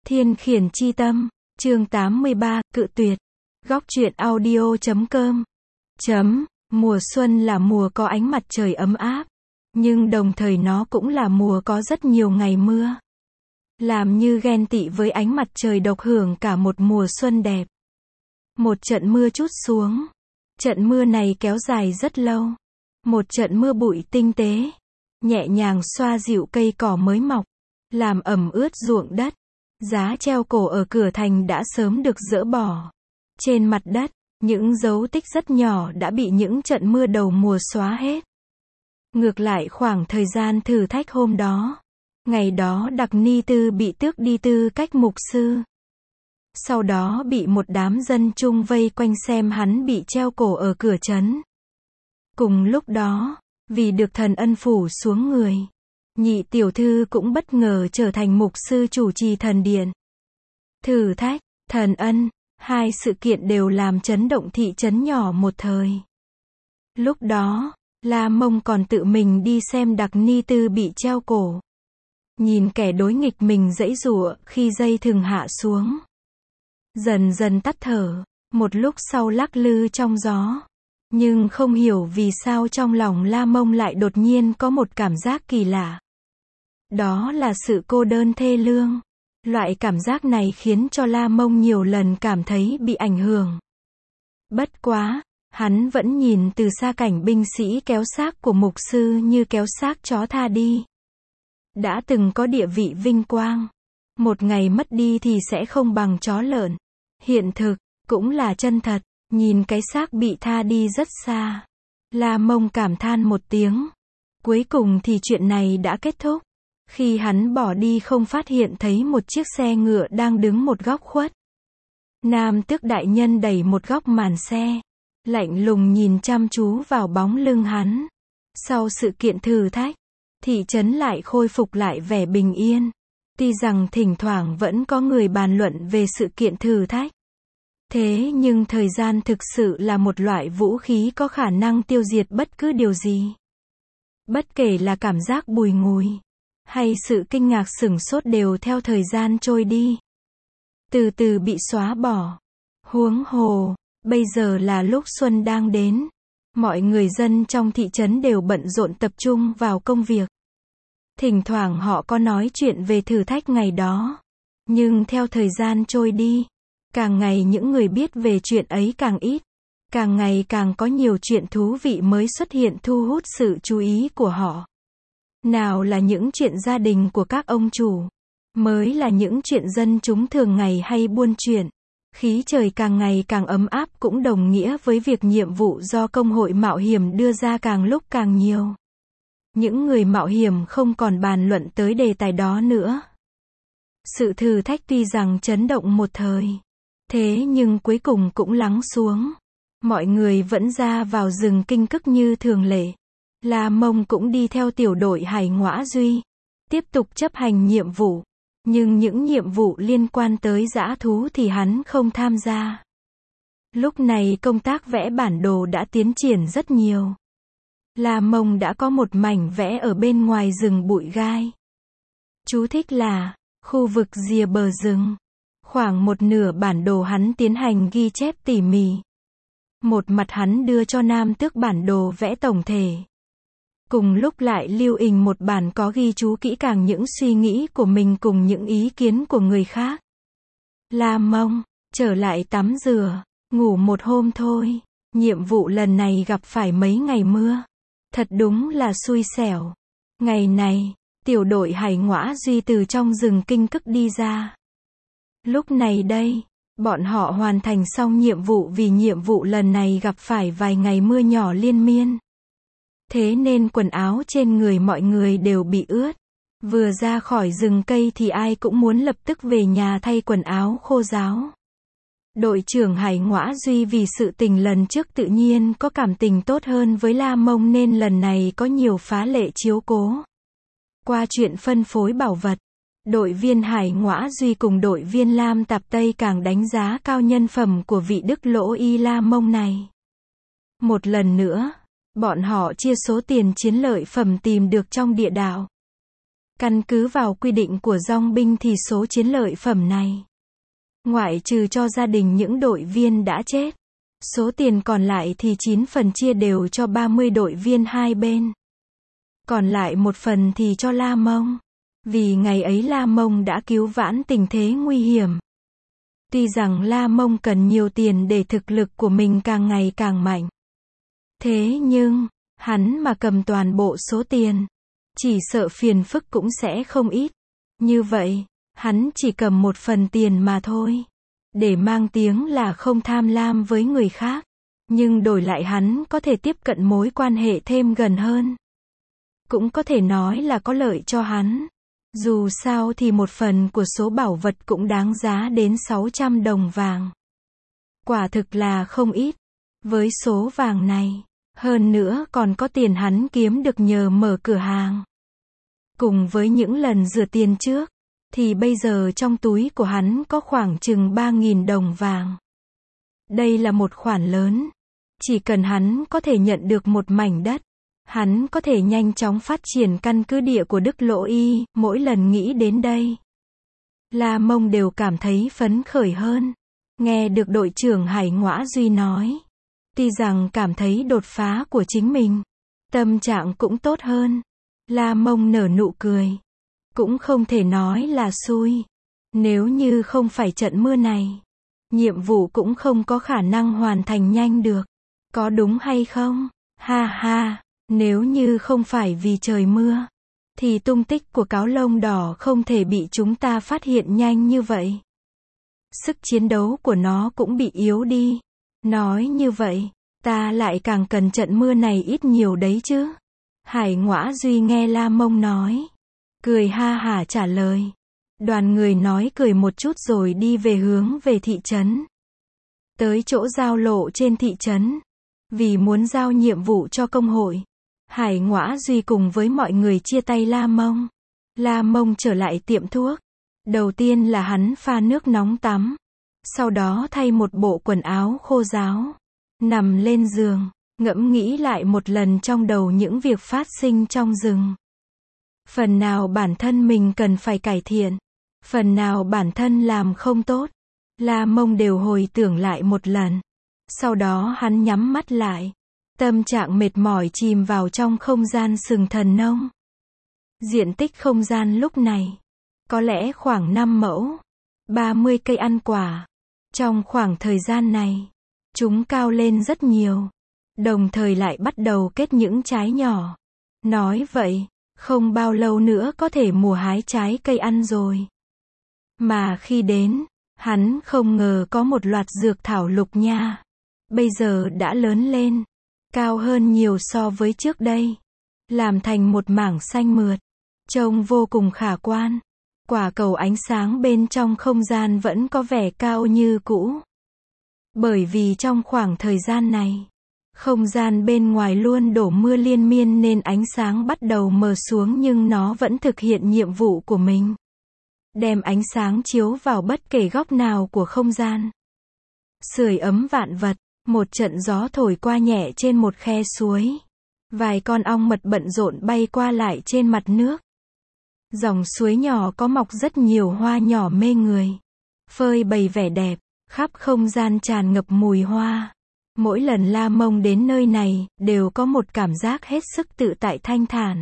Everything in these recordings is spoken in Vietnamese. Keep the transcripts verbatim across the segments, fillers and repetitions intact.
Thiên khiển chi tâm, chương tám mươi ba, cự tuyệt. Góc truyện audio chấm com. Chấm, mùa xuân là mùa có ánh mặt trời ấm áp, nhưng đồng thời nó cũng là mùa có rất nhiều ngày mưa. Làm như ghen tị với ánh mặt trời độc hưởng cả một mùa xuân đẹp. Một trận mưa trút xuống. Trận mưa này kéo dài rất lâu. Một trận mưa bụi tinh tế, nhẹ nhàng xoa dịu cây cỏ mới mọc, làm ẩm ướt ruộng đất. Giá treo cổ ở cửa thành đã sớm được dỡ bỏ. Trên mặt đất, những dấu tích rất nhỏ đã bị những trận mưa đầu mùa xóa hết. Ngược lại khoảng thời gian thử thách hôm đó, ngày đó Đặc Ni Tư bị tước đi tư cách mục sư. Sau đó bị một đám dân chung vây quanh xem hắn bị treo cổ ở cửa trấn. Cùng lúc đó, vì được thần ân phủ xuống người, nhị tiểu thư cũng bất ngờ trở thành mục sư chủ trì thần điện. Thử thách, thần ân, hai sự kiện đều làm chấn động thị trấn nhỏ một thời. Lúc đó, La Mông còn tự mình đi xem Đặc Ni Tư bị treo cổ. Nhìn kẻ đối nghịch mình giãy giụa khi dây thừng hạ xuống. Dần dần tắt thở, một lúc sau lắc lư trong gió. Nhưng không hiểu vì sao trong lòng La Mông lại đột nhiên có một cảm giác kỳ lạ. Đó là sự cô đơn thê lương. Loại cảm giác này khiến cho La Mông nhiều lần cảm thấy bị ảnh hưởng. Bất quá, hắn vẫn nhìn từ xa cảnh binh sĩ kéo xác của mục sư như kéo xác chó tha đi. Đã từng có địa vị vinh quang. Một ngày mất đi thì sẽ không bằng chó lợn. Hiện thực, cũng là chân thật. Nhìn cái xác bị tha đi rất xa. La Mông cảm than một tiếng. Cuối cùng thì chuyện này đã kết thúc. Khi hắn bỏ đi không phát hiện thấy một chiếc xe ngựa đang đứng một góc khuất. Nam tước đại nhân đẩy một góc màn xe. Lạnh lùng nhìn chăm chú vào bóng lưng hắn. Sau sự kiện thử thách, thị trấn lại khôi phục lại vẻ bình yên. Tuy rằng thỉnh thoảng vẫn có người bàn luận về sự kiện thử thách. Thế nhưng thời gian thực sự là một loại vũ khí có khả năng tiêu diệt bất cứ điều gì. Bất kể là cảm giác bùi ngùi, hay sự kinh ngạc sửng sốt đều theo thời gian trôi đi. Từ từ bị xóa bỏ. Huống hồ, bây giờ là lúc xuân đang đến. Mọi người dân trong thị trấn đều bận rộn tập trung vào công việc. Thỉnh thoảng họ có nói chuyện về thử thách ngày đó. Nhưng theo thời gian trôi đi, càng ngày những người biết về chuyện ấy càng ít. Càng ngày càng có nhiều chuyện thú vị mới xuất hiện thu hút sự chú ý của họ. Nào là những chuyện gia đình của các ông chủ. Mới là những chuyện dân chúng thường ngày hay buôn chuyện. Khí trời càng ngày càng ấm áp cũng đồng nghĩa với việc nhiệm vụ do công hội mạo hiểm đưa ra càng lúc càng nhiều. Những người mạo hiểm không còn bàn luận tới đề tài đó nữa. Sự thử thách tuy rằng chấn động một thời. Thế nhưng cuối cùng cũng lắng xuống. Mọi người vẫn ra vào rừng Kinh Cức như thường lệ. La Mông cũng đi theo tiểu đội Hải Ngõa Duy. Tiếp tục chấp hành nhiệm vụ. Nhưng những nhiệm vụ liên quan tới dã thú thì hắn không tham gia. Lúc này công tác vẽ bản đồ đã tiến triển rất nhiều. La Mông đã có một mảnh vẽ ở bên ngoài rừng bụi gai. Chú thích là, khu vực rìa bờ rừng. Khoảng một nửa bản đồ hắn tiến hành ghi chép tỉ mỉ. Một mặt hắn đưa cho Nam Tước bản đồ vẽ tổng thể. Cùng lúc lại lưu hình một bản có ghi chú kỹ càng những suy nghĩ của mình cùng những ý kiến của người khác. La Mông, trở lại tắm rửa, ngủ một hôm thôi. Nhiệm vụ lần này gặp phải mấy ngày mưa. Thật đúng là xui xẻo. Ngày này, tiểu đội Hải Ngõa Duy từ trong rừng Kinh Cức đi ra. Lúc này đây, bọn họ hoàn thành xong nhiệm vụ vì nhiệm vụ lần này gặp phải vài ngày mưa nhỏ liên miên. Thế nên quần áo trên người mọi người đều bị ướt. Vừa ra khỏi rừng cây thì ai cũng muốn lập tức về nhà thay quần áo khô ráo. Đội trưởng Hải Ngõa Duy vì sự tình lần trước tự nhiên có cảm tình tốt hơn với La Mông nên lần này có nhiều phá lệ chiếu cố. Qua chuyện phân phối bảo vật, đội viên Hải Ngõa Duy cùng đội viên Lam Tạp Tây càng đánh giá cao nhân phẩm của vị Đức Lỗ Y La Mông này. Một lần nữa, bọn họ chia số tiền chiến lợi phẩm tìm được trong địa đạo. Căn cứ vào quy định của dong binh thì số chiến lợi phẩm này, ngoại trừ cho gia đình những đội viên đã chết, số tiền còn lại thì chín phần chia đều cho ba mươi đội viên hai bên. Còn lại một phần thì cho La Mông. Vì ngày ấy La Mông đã cứu vãn tình thế nguy hiểm. Tuy rằng La Mông cần nhiều tiền để thực lực của mình càng ngày càng mạnh. Thế nhưng, hắn mà cầm toàn bộ số tiền, chỉ sợ phiền phức cũng sẽ không ít. Như vậy, hắn chỉ cầm một phần tiền mà thôi. Để mang tiếng là không tham lam với người khác. Nhưng đổi lại hắn có thể tiếp cận mối quan hệ thêm gần hơn. Cũng có thể nói là có lợi cho hắn. Dù sao thì một phần của số bảo vật cũng đáng giá đến sáu trăm đồng vàng. Quả thực là không ít. Với số vàng này, hơn nữa còn có tiền hắn kiếm được nhờ mở cửa hàng. Cùng với những lần rửa tiền trước, thì bây giờ trong túi của hắn có khoảng chừng ba nghìn đồng vàng. Đây là một khoản lớn. Chỉ cần hắn có thể nhận được một mảnh đất, hắn có thể nhanh chóng phát triển căn cứ địa của Đức Lỗ Y. Mỗi lần nghĩ đến đây, La Mông đều cảm thấy phấn khởi hơn. Nghe được đội trưởng Hải Ngõa Duy nói, tuy rằng cảm thấy đột phá của chính mình, tâm trạng cũng tốt hơn. La Mông nở nụ cười. Cũng không thể nói là xui. Nếu như không phải trận mưa này, nhiệm vụ cũng không có khả năng hoàn thành nhanh được. Có đúng hay không? Ha ha, nếu như không phải vì trời mưa, thì tung tích của cáo lông đỏ không thể bị chúng ta phát hiện nhanh như vậy. Sức chiến đấu của nó cũng bị yếu đi. Nói như vậy, ta lại càng cần trận mưa này ít nhiều đấy chứ. Hải Ngõa Duy nghe La Mông nói, cười ha hả trả lời. Đoàn người nói cười một chút rồi đi về hướng về thị trấn. Tới chỗ giao lộ trên thị trấn, vì muốn giao nhiệm vụ cho công hội, Hải Ngõa Duy cùng với mọi người chia tay La Mông. La Mông trở lại tiệm thuốc. Đầu tiên là hắn pha nước nóng tắm. Sau đó thay một bộ quần áo khô ráo. Nằm lên giường, ngẫm nghĩ lại một lần trong đầu những việc phát sinh trong rừng. Phần nào bản thân mình cần phải cải thiện, phần nào bản thân làm không tốt, La Mông đều hồi tưởng lại một lần. Sau đó hắn nhắm mắt lại. Tâm trạng mệt mỏi chìm vào trong không gian sừng thần nông. Diện tích không gian lúc này, có lẽ khoảng năm mẫu, ba mươi cây ăn quả. Trong khoảng thời gian này, chúng cao lên rất nhiều, đồng thời lại bắt đầu kết những trái nhỏ. Nói vậy, không bao lâu nữa có thể mùa hái trái cây ăn rồi. Mà khi đến, hắn không ngờ có một loạt dược thảo lục nha. Bây giờ đã lớn lên, cao hơn nhiều so với trước đây. Làm thành một mảng xanh mượt, trông vô cùng khả quan. Quả cầu ánh sáng bên trong không gian vẫn có vẻ cao như cũ. Bởi vì trong khoảng thời gian này, không gian bên ngoài luôn đổ mưa liên miên nên ánh sáng bắt đầu mờ xuống, nhưng nó vẫn thực hiện nhiệm vụ của mình. Đem ánh sáng chiếu vào bất kể góc nào của không gian. Sưởi ấm vạn vật, một trận gió thổi qua nhẹ trên một khe suối. Vài con ong mật bận rộn bay qua lại trên mặt nước. Dòng suối nhỏ có mọc rất nhiều hoa nhỏ mê người, phơi bày vẻ đẹp, khắp không gian tràn ngập mùi hoa. Mỗi lần La Mông đến nơi này, đều có một cảm giác hết sức tự tại thanh thản.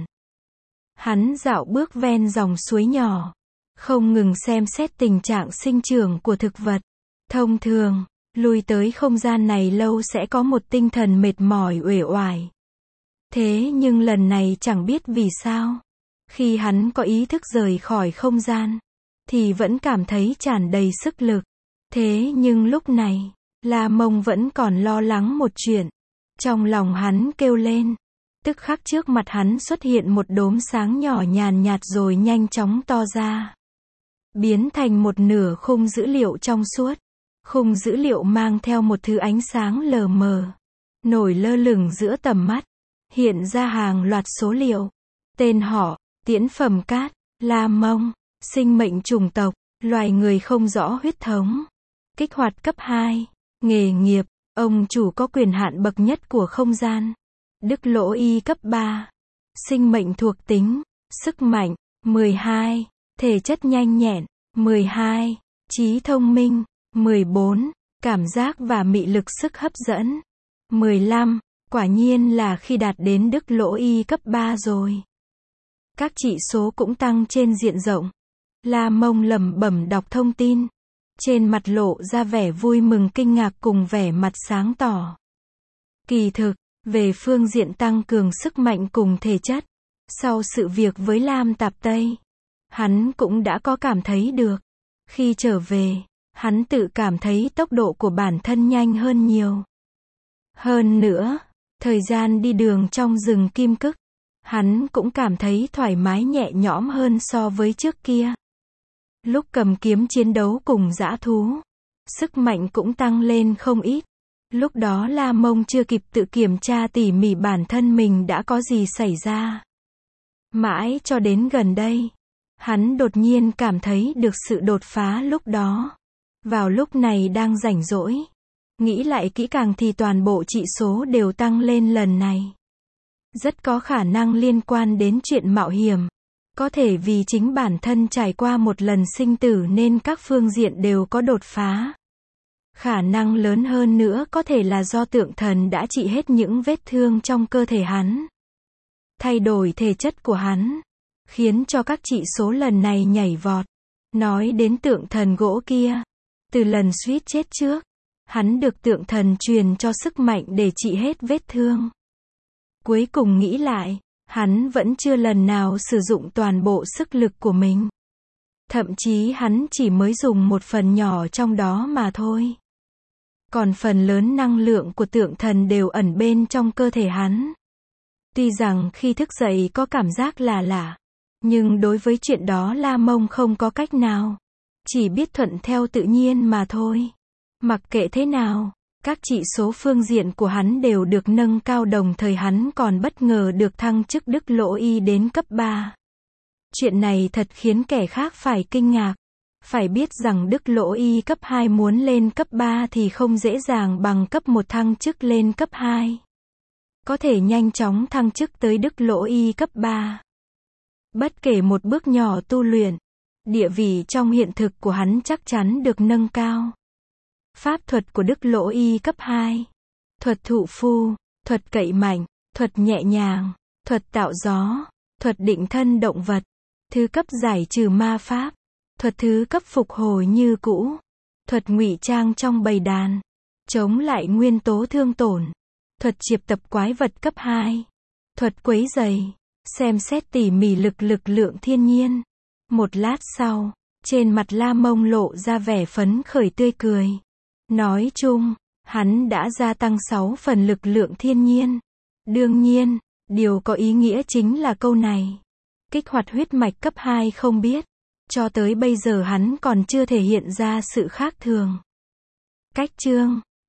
Hắn dạo bước ven dòng suối nhỏ, không ngừng xem xét tình trạng sinh trưởng của thực vật. Thông thường, lui tới không gian này lâu sẽ có một tinh thần mệt mỏi uể oải. Thế nhưng lần này chẳng biết vì sao, khi hắn có ý thức rời khỏi không gian, thì vẫn cảm thấy tràn đầy sức lực. Thế nhưng lúc này, La Mông vẫn còn lo lắng một chuyện. Trong lòng hắn kêu lên. Tức khắc trước mặt hắn xuất hiện một đốm sáng nhỏ nhàn nhạt rồi nhanh chóng to ra. Biến thành một nửa khung dữ liệu trong suốt. Khung dữ liệu mang theo một thứ ánh sáng lờ mờ, nổi lơ lửng giữa tầm mắt. Hiện ra hàng loạt số liệu. Tên họ, tiễn phẩm cát, La Mông, sinh mệnh chủng tộc, loài người không rõ huyết thống. Kích hoạt cấp hai, nghề nghiệp, ông chủ có quyền hạn bậc nhất của không gian. Đức Lỗ Y cấp ba, sinh mệnh thuộc tính, sức mạnh, mười hai. Thể chất nhanh nhẹn. mười hai. Trí thông minh. mười bốn. Cảm giác và mị lực sức hấp dẫn. mười lăm. Quả nhiên là khi đạt đến đức lỗ y cấp ba rồi. Các chỉ số cũng tăng trên diện rộng. La Mông lẩm bẩm đọc thông tin. Trên mặt lộ ra vẻ vui mừng kinh ngạc cùng vẻ mặt sáng tỏ. Kỳ thực, về phương diện tăng cường sức mạnh cùng thể chất, sau sự việc với Lam Tạp Tây, hắn cũng đã có cảm thấy được. Khi trở về, hắn tự cảm thấy tốc độ của bản thân nhanh hơn nhiều. Hơn nữa, thời gian đi đường trong rừng Kim Cức, hắn cũng cảm thấy thoải mái nhẹ nhõm hơn so với trước kia. Lúc cầm kiếm chiến đấu cùng dã thú, sức mạnh cũng tăng lên không ít. Lúc đó La Mông chưa kịp tự kiểm tra tỉ mỉ bản thân mình đã có gì xảy ra. Mãi cho đến gần đây, hắn đột nhiên cảm thấy được sự đột phá lúc đó. Vào lúc này đang rảnh rỗi, nghĩ lại kỹ càng thì toàn bộ chỉ số đều tăng lên lần này. Rất có khả năng liên quan đến chuyện mạo hiểm. Có thể vì chính bản thân trải qua một lần sinh tử nên các phương diện đều có đột phá. Khả năng lớn hơn nữa có thể là do tượng thần đã trị hết những vết thương trong cơ thể hắn. Thay đổi thể chất của hắn, khiến cho các chỉ số lần này nhảy vọt. Nói đến tượng thần gỗ kia, từ lần suýt chết trước, hắn được tượng thần truyền cho sức mạnh để trị hết vết thương. Cuối cùng nghĩ lại, hắn vẫn chưa lần nào sử dụng toàn bộ sức lực của mình. Thậm chí hắn chỉ mới dùng một phần nhỏ trong đó mà thôi. Còn phần lớn năng lượng của tượng thần đều ẩn bên trong cơ thể hắn. Tuy rằng khi thức dậy có cảm giác là lạ, nhưng đối với chuyện đó La Mông không có cách nào. Chỉ biết thuận theo tự nhiên mà thôi. Mặc kệ thế nào, các chỉ số phương diện của hắn đều được nâng cao, đồng thời hắn còn bất ngờ được thăng chức đức lỗ y đến cấp ba. Chuyện này thật khiến kẻ khác phải kinh ngạc. Phải biết rằng đức lỗ y cấp hai muốn lên cấp ba thì không dễ dàng bằng cấp một thăng chức lên cấp hai. Có thể nhanh chóng thăng chức tới đức lỗ y cấp ba. Bất kể một bước nhỏ tu luyện, địa vị trong hiện thực của hắn chắc chắn được nâng cao. Pháp thuật của đức lỗ y cấp hai. Thuật thụ phu, thuật cậy mạnh, thuật nhẹ nhàng, thuật tạo gió, thuật định thân động vật, thứ cấp giải trừ ma pháp, thuật thứ cấp phục hồi như cũ, thuật ngụy trang trong bầy đàn, chống lại nguyên tố thương tổn, thuật chiệp tập quái vật cấp hai, thuật quấy rầy, xem xét tỉ mỉ lực lực lượng thiên nhiên. Một lát sau, trên mặt La Mông lộ ra vẻ phấn khởi tươi cười. Nói chung, hắn đã gia tăng sáu phần lực lượng thiên nhiên. Đương nhiên, điều có ý nghĩa chính là câu này. Kích hoạt huyết mạch cấp hai không biết. Cho tới bây giờ hắn còn chưa thể hiện ra sự khác thường. Cách chương